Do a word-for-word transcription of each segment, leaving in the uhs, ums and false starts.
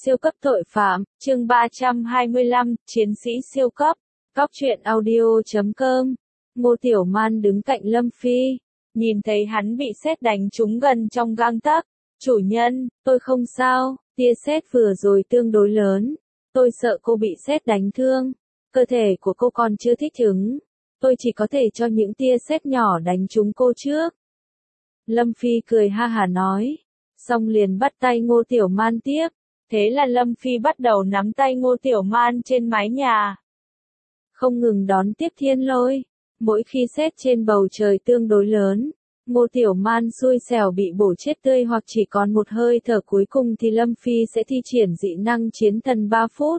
Siêu cấp tội phạm, chương ba trăm hai mươi lăm, chiến sĩ siêu cấp. Cóc truyện audio chấm com. Ngô Tiểu Man đứng cạnh Lâm Phi, nhìn thấy hắn bị sét đánh trúng gần trong gang tấc. Chủ nhân, tôi không sao, tia sét vừa rồi tương đối lớn. Tôi sợ cô bị sét đánh thương. Cơ thể của cô còn chưa thích ứng. Tôi chỉ có thể cho những tia sét nhỏ đánh trúng cô trước. Lâm Phi cười ha hả nói. Xong liền bắt tay Ngô Tiểu Man tiếp. Thế là Lâm Phi bắt đầu nắm tay Ngô Tiểu Man trên mái nhà. Không ngừng đón tiếp thiên lôi. Mỗi khi sét trên bầu trời tương đối lớn, Ngô Tiểu Man xui xẻo bị bổ chết tươi hoặc chỉ còn một hơi thở cuối cùng thì Lâm Phi sẽ thi triển dị năng chiến thần ba phút.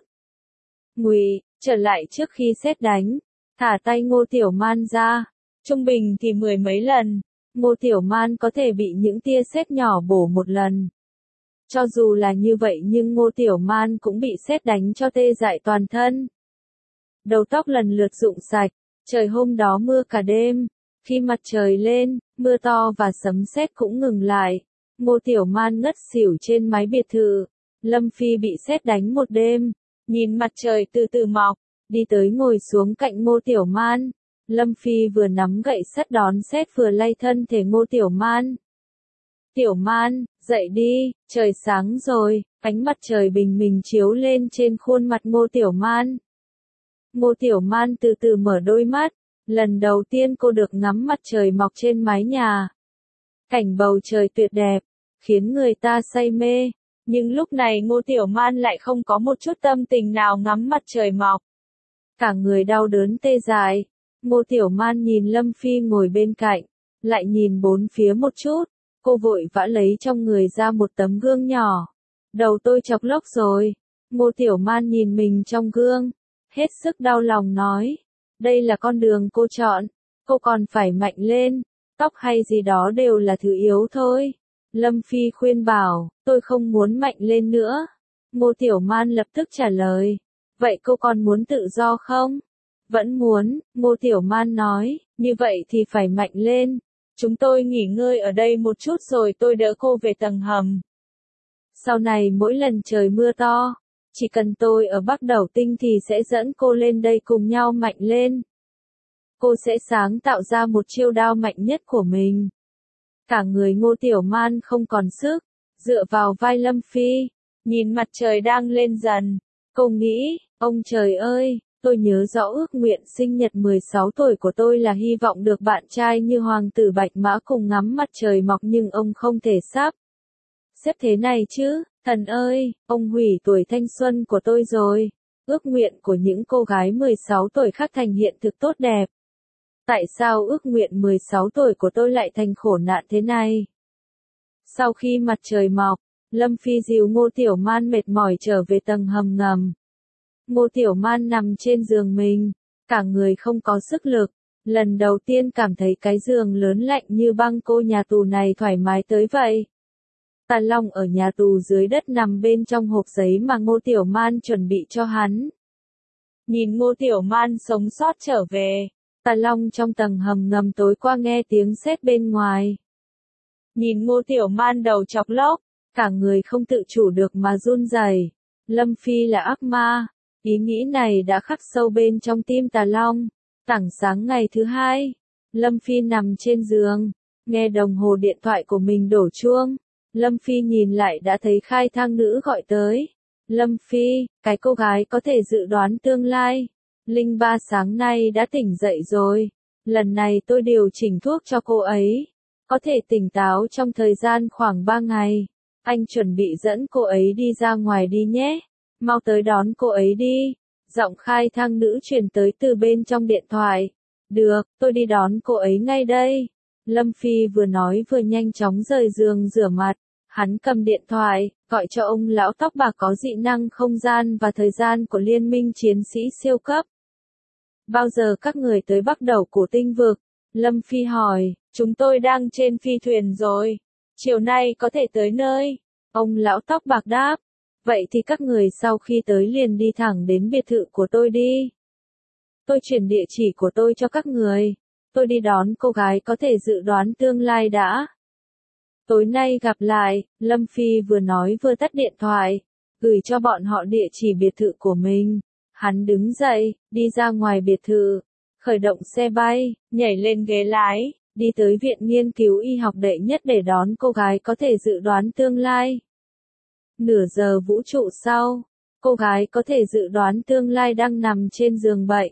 Ngụy, trở lại trước khi sét đánh, thả tay Ngô Tiểu Man ra. Trung bình thì mười mấy lần, Ngô Tiểu Man có thể bị những tia sét nhỏ bổ một lần. Cho dù là như vậy nhưng Ngô Tiểu Man cũng bị sét đánh cho tê dại toàn thân. Đầu tóc lần lượt rụng sạch, trời hôm đó mưa cả đêm. Khi mặt trời lên, mưa to và sấm sét cũng ngừng lại. Ngô Tiểu Man ngất xỉu trên mái biệt thự. Lâm Phi bị sét đánh một đêm, nhìn mặt trời từ từ mọc, đi tới ngồi xuống cạnh Ngô Tiểu Man. Lâm Phi vừa nắm gậy sắt đón sét vừa lay thân thể Ngô Tiểu Man. Tiểu Man, dậy đi, trời sáng rồi, ánh mặt trời bình minh chiếu lên trên khuôn mặt Ngô Tiểu Man. Ngô Tiểu Man từ từ mở đôi mắt, lần đầu tiên cô được ngắm mặt trời mọc trên mái nhà. Cảnh bầu trời tuyệt đẹp, khiến người ta say mê, nhưng lúc này Ngô Tiểu Man lại không có một chút tâm tình nào ngắm mặt trời mọc. Cả người đau đớn tê dại, Ngô Tiểu Man nhìn Lâm Phi ngồi bên cạnh, lại nhìn bốn phía một chút. Cô vội vã lấy trong người ra một tấm gương nhỏ. Đầu tôi chọc lốc rồi. Ngô Tiểu Man nhìn mình trong gương. Hết sức đau lòng nói. Đây là con đường cô chọn. Cô còn phải mạnh lên. Tóc hay gì đó đều là thứ yếu thôi. Lâm Phi khuyên bảo, tôi không muốn mạnh lên nữa. Ngô Tiểu Man lập tức trả lời. Vậy cô còn muốn tự do không? Vẫn muốn, Ngô Tiểu Man nói. Như vậy thì phải mạnh lên. Chúng tôi nghỉ ngơi ở đây một chút rồi tôi đỡ cô về tầng hầm. Sau này mỗi lần trời mưa to, chỉ cần tôi ở Bắc Đẩu Tinh thì sẽ dẫn cô lên đây cùng nhau mạnh lên. Cô sẽ sáng tạo ra một chiêu đao mạnh nhất của mình. Cả người Ngô Tiểu Man không còn sức, dựa vào vai Lâm Phi, nhìn mặt trời đang lên dần. Cô nghĩ, ông trời ơi! Tôi nhớ rõ ước nguyện sinh nhật mười sáu tuổi của tôi là hy vọng được bạn trai như hoàng tử Bạch Mã cùng ngắm mặt trời mọc nhưng ông không thể sắp xếp thế này chứ, thần ơi, ông hủy tuổi thanh xuân của tôi rồi. Ước nguyện của những cô gái mười sáu tuổi khác thành hiện thực tốt đẹp. Tại sao ước nguyện mười sáu tuổi của tôi lại thành khổ nạn thế này? Sau khi mặt trời mọc, Lâm Phi dìu Ngô Tiểu Man mệt mỏi trở về tầng hầm ngầm. Ngô Tiểu Man nằm trên giường mình, cả người không có sức lực, lần đầu tiên cảm thấy cái giường lớn lạnh như băng cô nhà tù này thoải mái tới vậy. Tà Long ở nhà tù dưới đất nằm bên trong hộp giấy mà Ngô Tiểu Man chuẩn bị cho hắn. Nhìn Ngô Tiểu Man sống sót trở về, Tà Long trong tầng hầm ngầm tối qua nghe tiếng sét bên ngoài. Nhìn Ngô Tiểu Man đầu chọc lốc, cả người không tự chủ được mà run rẩy. Lâm Phi là ác ma. Ý nghĩ này đã khắc sâu bên trong tim Tà Long. Tảng sáng ngày thứ hai, Lâm Phi nằm trên giường, nghe đồng hồ điện thoại của mình đổ chuông. Lâm Phi nhìn lại đã thấy khai thang nữ gọi tới. Lâm Phi, cái cô gái có thể dự đoán tương lai. Linh Ba sáng nay đã tỉnh dậy rồi. Lần này tôi điều chỉnh thuốc cho cô ấy. Có thể tỉnh táo trong thời gian khoảng ba ngày. Anh chuẩn bị dẫn cô ấy đi ra ngoài đi nhé. Mau tới đón cô ấy đi. Giọng khai thang nữ truyền tới từ bên trong điện thoại. Được, tôi đi đón cô ấy ngay đây. Lâm Phi vừa nói vừa nhanh chóng rời giường rửa mặt. Hắn cầm điện thoại, gọi cho ông lão tóc bạc có dị năng không gian và thời gian của Liên minh chiến sĩ siêu cấp. Bao giờ các người tới Bắc Đẩu của tinh vực? Lâm Phi hỏi, chúng tôi đang trên phi thuyền rồi. Chiều nay có thể tới nơi. Ông lão tóc bạc đáp. Vậy thì các người sau khi tới liền đi thẳng đến biệt thự của tôi đi. Tôi chuyển địa chỉ của tôi cho các người. Tôi đi đón cô gái có thể dự đoán tương lai đã. Tối nay gặp lại, Lâm Phi vừa nói vừa tắt điện thoại. gửi cho bọn họ địa chỉ biệt thự của mình. Hắn đứng dậy, đi ra ngoài biệt thự, khởi động xe bay, nhảy lên ghế lái, đi tới viện nghiên cứu y học đệ nhất để đón cô gái có thể dự đoán tương lai. Nửa giờ vũ trụ sau, cô gái có thể dự đoán tương lai đang nằm trên giường bệnh.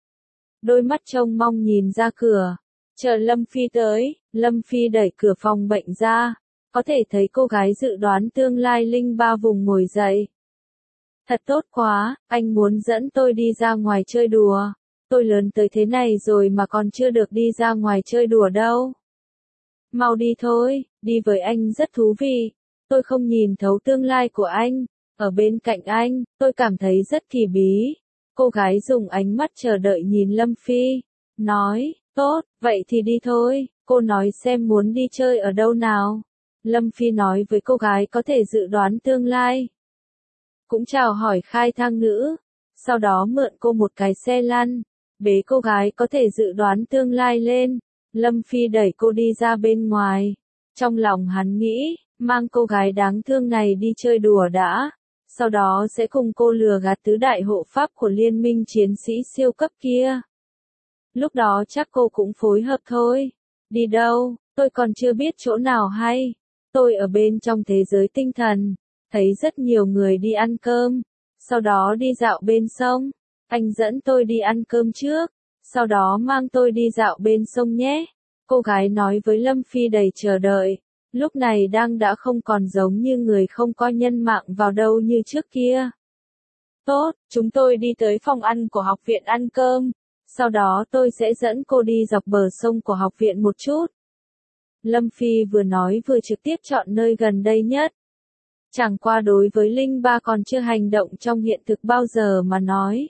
Đôi mắt trông mong nhìn ra cửa, chờ Lâm Phi tới, Lâm Phi đẩy cửa phòng bệnh ra, có thể thấy cô gái dự đoán tương lai Linh Ba vùng ngồi dậy. Thật tốt quá, anh muốn dẫn tôi đi ra ngoài chơi đùa. Tôi lớn tới thế này rồi mà còn chưa được đi ra ngoài chơi đùa đâu. Mau đi thôi, đi với anh rất thú vị. Tôi không nhìn thấu tương lai của anh. Ở bên cạnh anh, tôi cảm thấy rất kỳ bí. Cô gái dùng ánh mắt chờ đợi nhìn Lâm Phi. Nói, tốt, vậy thì đi thôi. Cô nói xem muốn đi chơi ở đâu nào. Lâm Phi nói với cô gái có thể dự đoán tương lai. Cũng chào hỏi khai thang nữ. Sau đó mượn cô một cái xe lăn. Bế cô gái có thể dự đoán tương lai lên. Lâm Phi đẩy cô đi ra bên ngoài. Trong lòng hắn nghĩ, mang cô gái đáng thương này đi chơi đùa đã. Sau đó sẽ cùng cô lừa gạt tứ đại hộ pháp của liên minh chiến sĩ siêu cấp kia. Lúc đó chắc cô cũng phối hợp thôi. Đi đâu, tôi còn chưa biết chỗ nào hay. Tôi ở bên trong thế giới tinh thần. Thấy rất nhiều người đi ăn cơm. Sau đó đi dạo bên sông. Anh dẫn tôi đi ăn cơm trước, sau đó mang tôi đi dạo bên sông nhé. Cô gái nói với Lâm Phi đầy chờ đợi, lúc này đang đã không còn giống như người không coi nhân mạng vào đâu như trước kia. Tốt, chúng tôi đi tới phòng ăn của học viện ăn cơm, sau đó tôi sẽ dẫn cô đi dọc bờ sông của học viện một chút. Lâm Phi vừa nói vừa trực tiếp chọn nơi gần đây nhất. Chẳng qua đối với Linh Ba còn chưa hành động trong hiện thực bao giờ mà nói.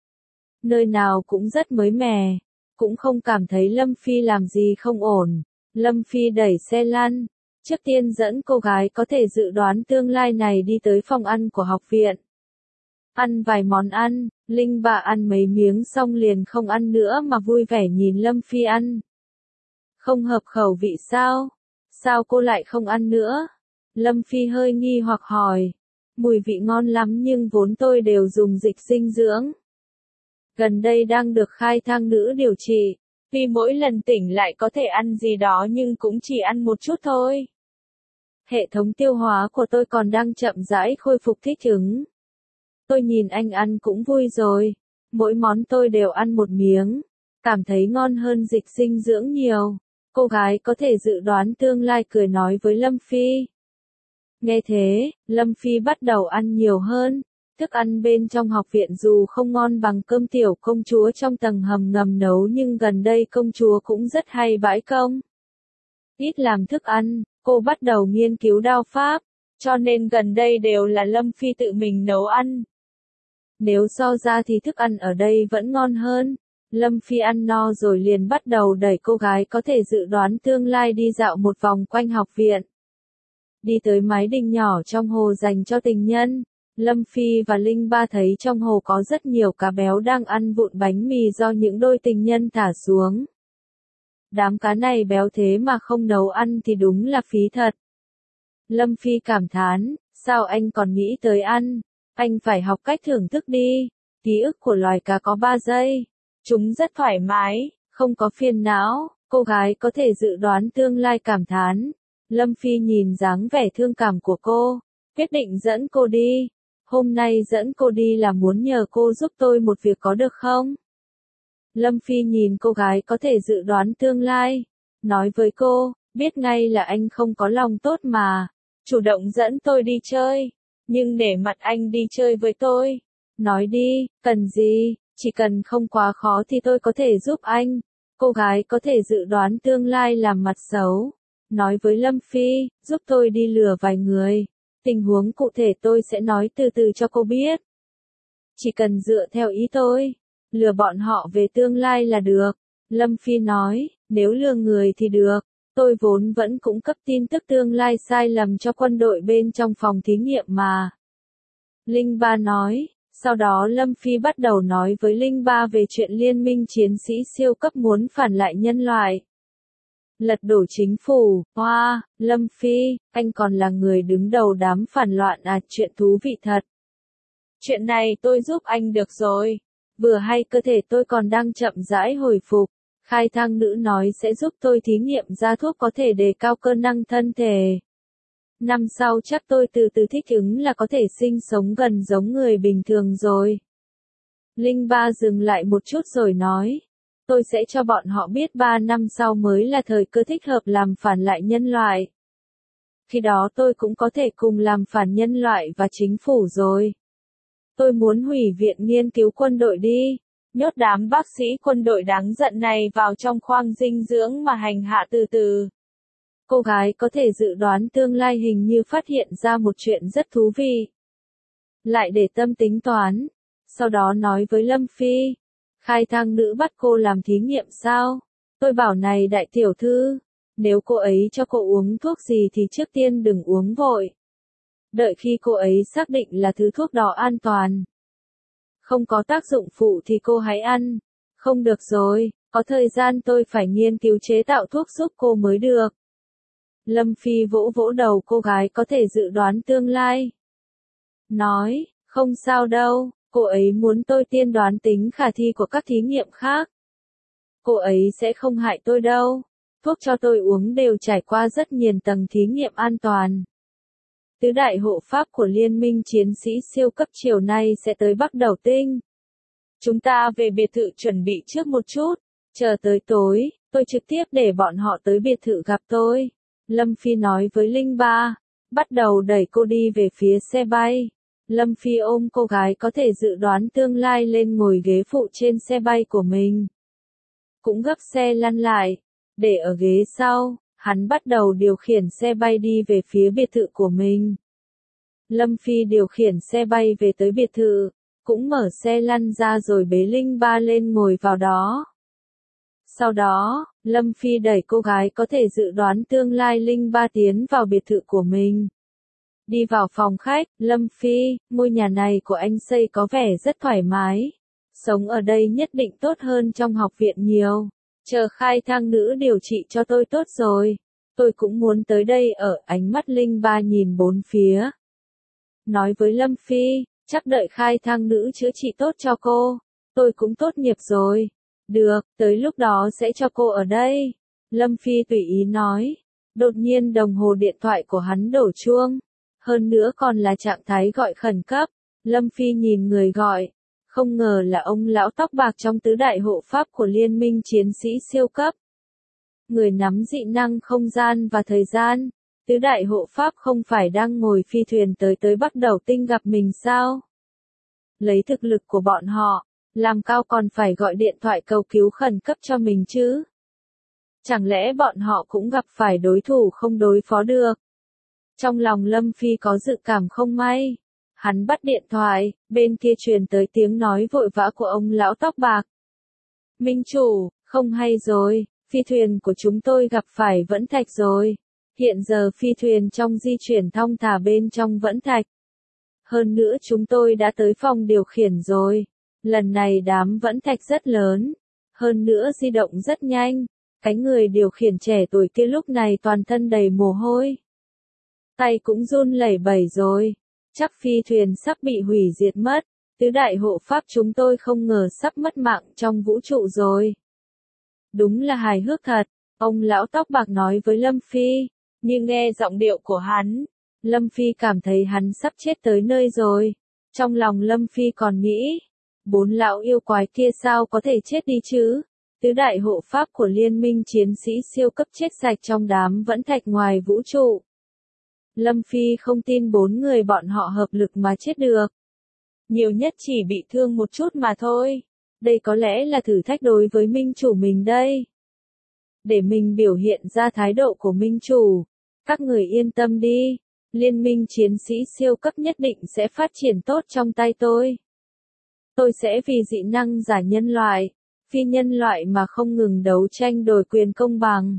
Nơi nào cũng rất mới mẻ, cũng không cảm thấy Lâm Phi làm gì không ổn. Lâm Phi đẩy xe lăn, trước tiên dẫn cô gái có thể dự đoán tương lai này đi tới phòng ăn của học viện. Ăn vài món ăn, Linh Ba ăn mấy miếng xong liền không ăn nữa mà vui vẻ nhìn Lâm Phi ăn. Không hợp khẩu vị sao? Sao cô lại không ăn nữa? Lâm Phi hơi nghi hoặc hỏi. Mùi vị ngon lắm nhưng vốn tôi đều dùng dịch dinh dưỡng. Gần đây đang được khai thang nữ điều trị, vì mỗi lần tỉnh lại có thể ăn gì đó nhưng cũng chỉ ăn một chút thôi. Hệ thống tiêu hóa của tôi còn đang chậm rãi khôi phục thích ứng. Tôi nhìn anh ăn cũng vui rồi, mỗi món tôi đều ăn một miếng, cảm thấy ngon hơn dịch dinh dưỡng nhiều. Cô gái có thể dự đoán tương lai cười nói với Lâm Phi. Nghe thế, Lâm Phi bắt đầu ăn nhiều hơn. Thức ăn bên trong học viện dù không ngon bằng cơm tiểu công chúa trong tầng hầm ngầm nấu nhưng gần đây công chúa cũng rất hay bãi công. Ít làm thức ăn, cô bắt đầu nghiên cứu đao pháp, cho nên gần đây đều là Lâm Phi tự mình nấu ăn. Nếu so ra thì thức ăn ở đây vẫn ngon hơn. Lâm Phi ăn no rồi liền bắt đầu đẩy cô gái có thể dự đoán tương lai đi dạo một vòng quanh học viện. Đi tới mái đình nhỏ trong hồ dành cho tình nhân. Lâm Phi và Linh Ba thấy trong hồ có rất nhiều cá béo đang ăn vụn bánh mì do những đôi tình nhân thả xuống. Đám cá này béo thế mà không nấu ăn thì đúng là phí thật. Lâm Phi cảm thán, sao anh còn nghĩ tới ăn? Anh phải học cách thưởng thức đi. Ký ức của loài cá có ba giây. Chúng rất thoải mái, không có phiền não. Cô gái có thể dự đoán tương lai cảm thán. Lâm Phi nhìn dáng vẻ thương cảm của cô, quyết định dẫn cô đi. Hôm nay dẫn cô đi là muốn nhờ cô giúp tôi một việc có được không? Lâm Phi nhìn cô gái có thể dự đoán tương lai, nói với cô, biết ngay là anh không có lòng tốt mà, chủ động dẫn tôi đi chơi, nhưng để mặt anh đi chơi với tôi. Nói đi, cần gì, chỉ cần không quá khó thì tôi có thể giúp anh. Cô gái có thể dự đoán tương lai làm mặt xấu, nói với Lâm Phi, giúp tôi đi lừa vài người. Tình huống cụ thể tôi sẽ nói từ từ cho cô biết. Chỉ cần dựa theo ý tôi, lừa bọn họ về tương lai là được. Lâm Phi nói, nếu lừa người thì được. Tôi vốn vẫn cung cấp tin tức tương lai sai lầm cho quân đội bên trong phòng thí nghiệm mà. Linh Ba nói, sau đó Lâm Phi bắt đầu nói với Linh Ba về chuyện liên minh chiến sĩ siêu cấp muốn phản lại nhân loại. Lật đổ chính phủ, hoa, wow, Lâm Phi, anh còn là người đứng đầu đám phản loạn à, chuyện thú vị thật. Chuyện này tôi giúp anh được rồi. Vừa hay cơ thể tôi còn đang chậm rãi hồi phục. Khai thang nữ nói sẽ giúp tôi thí nghiệm ra thuốc có thể đề cao cơ năng thân thể. Năm sau chắc tôi từ từ thích ứng là có thể sinh sống gần giống người bình thường rồi. Linh Ba dừng lại một chút rồi nói. Tôi sẽ cho bọn họ biết ba năm sau mới là thời cơ thích hợp làm phản lại nhân loại. Khi đó tôi cũng có thể cùng làm phản nhân loại và chính phủ rồi. Tôi muốn hủy viện nghiên cứu quân đội đi. Nhốt đám bác sĩ quân đội đáng giận này vào trong khoang dinh dưỡng mà hành hạ từ từ. Cô gái có thể dự đoán tương lai hình như phát hiện ra một chuyện rất thú vị. Lại để tâm tính toán. Sau đó nói với Lâm Phi. Khai thang nữ bắt cô làm thí nghiệm sao? Tôi bảo này đại tiểu thư. Nếu cô ấy cho cô uống thuốc gì thì trước tiên đừng uống vội. Đợi khi cô ấy xác định là thứ thuốc đó an toàn. Không có tác dụng phụ thì cô hãy ăn. Không được rồi, có thời gian tôi phải nghiên cứu chế tạo thuốc giúp cô mới được. Lâm Phi vỗ vỗ đầu cô gái có thể dự đoán tương lai. Nói, không sao đâu, cô ấy muốn tôi tiên đoán tính khả thi của các thí nghiệm khác. Cô ấy sẽ không hại tôi đâu. Thuốc cho tôi uống đều trải qua rất nhiều tầng thí nghiệm an toàn. Tứ đại hộ pháp của Liên minh chiến sĩ siêu cấp chiều nay sẽ tới Bắc Đầu Tinh. Chúng ta về biệt thự chuẩn bị trước một chút. Chờ tới tối, tôi trực tiếp để bọn họ tới biệt thự gặp tôi. Lâm Phi nói với Linh Ba. Bắt đầu đẩy cô đi về phía xe bay. Lâm Phi ôm cô gái có thể dự đoán tương lai lên ngồi ghế phụ trên xe bay của mình. Cũng gấp xe lăn lại. Để ở ghế sau, hắn bắt đầu điều khiển xe bay đi về phía biệt thự của mình. Lâm Phi điều khiển xe bay về tới biệt thự, cũng mở xe lăn ra rồi bế Linh Ba lên ngồi vào đó. Sau đó, Lâm Phi đẩy cô gái có thể dự đoán tương lai Linh Ba tiến vào biệt thự của mình. Đi vào phòng khách, Lâm Phi, ngôi nhà này của anh xây có vẻ rất thoải mái. Sống ở đây nhất định tốt hơn trong học viện nhiều. Chờ khai thang nữ điều trị cho tôi tốt rồi. Tôi cũng muốn tới đây ở. Ánh mắt Linh Ba nhìn bốn phía. Nói với Lâm Phi, chắc đợi khai thang nữ chữa trị tốt cho cô. Tôi cũng tốt nghiệp rồi. Được, tới lúc đó sẽ cho cô ở đây. Lâm Phi tùy ý nói. Đột nhiên đồng hồ điện thoại của hắn đổ chuông. Hơn nữa còn là trạng thái gọi khẩn cấp. Lâm Phi nhìn người gọi. Không ngờ là ông lão tóc bạc trong tứ đại hộ pháp của Liên minh chiến sĩ siêu cấp. Người nắm dị năng không gian và thời gian. Tứ đại hộ pháp không phải đang ngồi phi thuyền tới tới Bắc Đầu Tinh gặp mình sao? Lấy thực lực của bọn họ, làm cao còn phải gọi điện thoại cầu cứu khẩn cấp cho mình chứ? Chẳng lẽ bọn họ cũng gặp phải đối thủ không đối phó được? Trong lòng Lâm Phi có dự cảm không may. Hắn bắt điện thoại, bên kia truyền tới tiếng nói vội vã của ông lão tóc bạc. Minh chủ, không hay rồi, phi thuyền của chúng tôi gặp phải vẫn thạch rồi. Hiện giờ phi thuyền trong di chuyển thong thả bên trong vẫn thạch. Hơn nữa chúng tôi đã tới phòng điều khiển rồi. Lần này đám vẫn thạch rất lớn. Hơn nữa di động rất nhanh. Cái người điều khiển trẻ tuổi kia lúc này toàn thân đầy mồ hôi. Tay cũng run lẩy bẩy rồi. Chắc phi thuyền sắp bị hủy diệt mất. Tứ đại hộ pháp chúng tôi không ngờ sắp mất mạng trong vũ trụ rồi. Đúng là hài hước thật. Ông lão tóc bạc nói với Lâm Phi. Nhưng nghe giọng điệu của hắn, Lâm Phi cảm thấy hắn sắp chết tới nơi rồi. Trong lòng Lâm Phi còn nghĩ, bốn lão yêu quái kia sao có thể chết đi chứ? Tứ đại hộ pháp của Liên minh chiến sĩ siêu cấp chết sạch trong đám vẫn thạch ngoài vũ trụ. Lâm Phi không tin bốn người bọn họ hợp lực mà chết được. Nhiều nhất chỉ bị thương một chút mà thôi. Đây có lẽ là thử thách đối với minh chủ mình đây. Để mình biểu hiện ra thái độ của minh chủ. Các người yên tâm đi. Liên minh chiến sĩ siêu cấp nhất định sẽ phát triển tốt trong tay tôi. Tôi sẽ vì dị năng giả nhân loại, phi nhân loại mà không ngừng đấu tranh đòi quyền công bằng.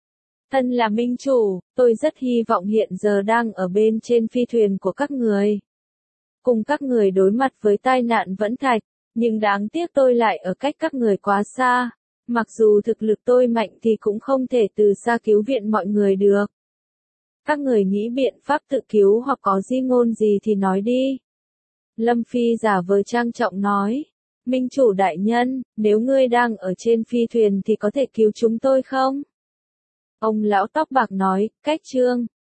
Thân là minh chủ, tôi rất hy vọng hiện giờ đang ở bên trên phi thuyền của các người. Cùng các người đối mặt với tai nạn vẫn thạch, nhưng đáng tiếc tôi lại ở cách các người quá xa. Mặc dù thực lực tôi mạnh thì cũng không thể từ xa cứu viện mọi người được. Các người nghĩ biện pháp tự cứu hoặc có di ngôn gì thì nói đi. Lâm Phi giả vờ trang trọng nói. Minh chủ đại nhân, nếu ngươi đang ở trên phi thuyền thì có thể cứu chúng tôi không? Ông lão tóc bạc nói, cách trương.